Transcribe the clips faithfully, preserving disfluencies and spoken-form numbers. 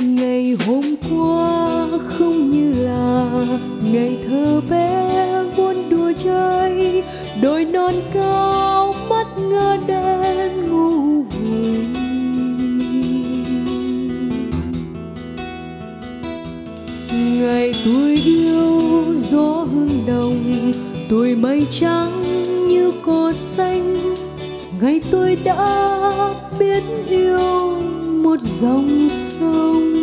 Ngày hôm qua không như là ngày thơ bé buồn đùa chơi, đôi non cao mắt ngơ đen ngu vùi. Ngày tôi yêu gió hương đồng, tuổi mây trắng như cỏ xanh. Ngày tôi đã biết yêu một dòng sông.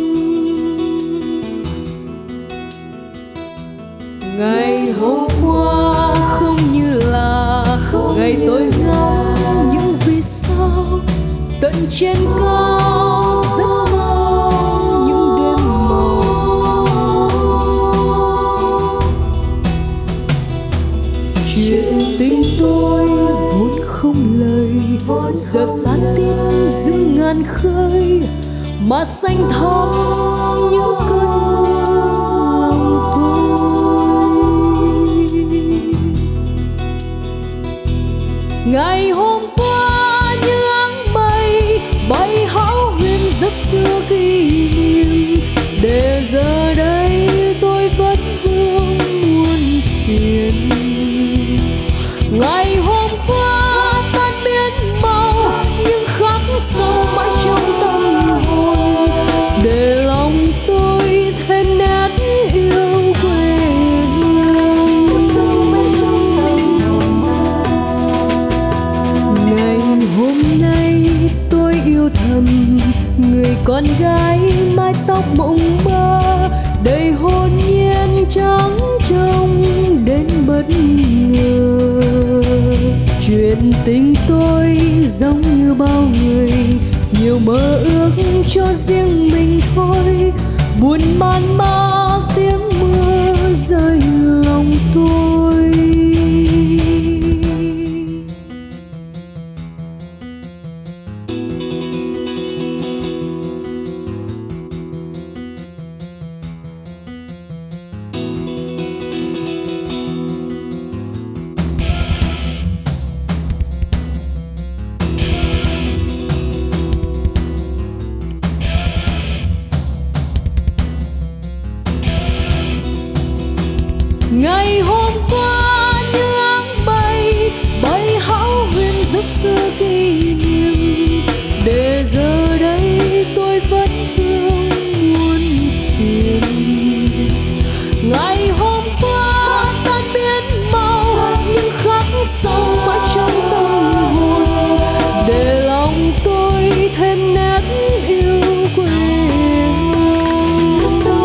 Ngày hôm qua không như là ngày tôi ngắm những vì sao tận trên cao rất cao những đêm màu. Chuyện tình tôi vốn không lời, giờ xa tiếng giữa ngàn khơi mà xanh thẳm những cơn mưa lòng tôi. Ngày hôm qua như áng mây bay hão huyền giấc xưa kỷ niệm, để giờ đây tôi vẫn vương muôn phiền. Ngày hôm qua tan biến màu nhưng khắc sâu mãi trong tâm hồn, để lòng tôi thêm nét yêu quê hương. Ngày hôm nay tôi yêu thầm người con gái mái tóc mộng mơ, đầy hồn nhiên trắng trông đến bất ngờ. Chuyện tình tôi giống như bao người, nhiều mơ ước cho riêng mình thôi, buồn man mác tiếng mưa rơi lòng tôi. Ngày hôm qua như áng mây bay hão huyền giấc xưa kỷ niệm, để giờ đây tôi vẫn vương muôn phiền. Ngày hôm qua tan biến màu nhưng khắc sâu mãi trong tâm hồn, để lòng tôi thêm nét yêu quê hương.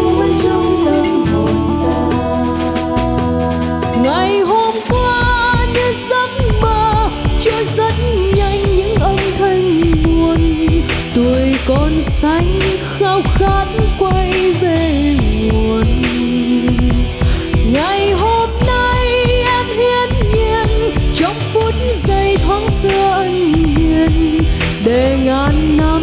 Ngày hôm qua như giấc mơ trôi rất nhanh những âm thanh buồn, tuổi còn xanh khao khát quay về nguồn. Ngày hôm nay em hiên nhiên trong phút giây thoáng xưa ân hiền, để ngàn năm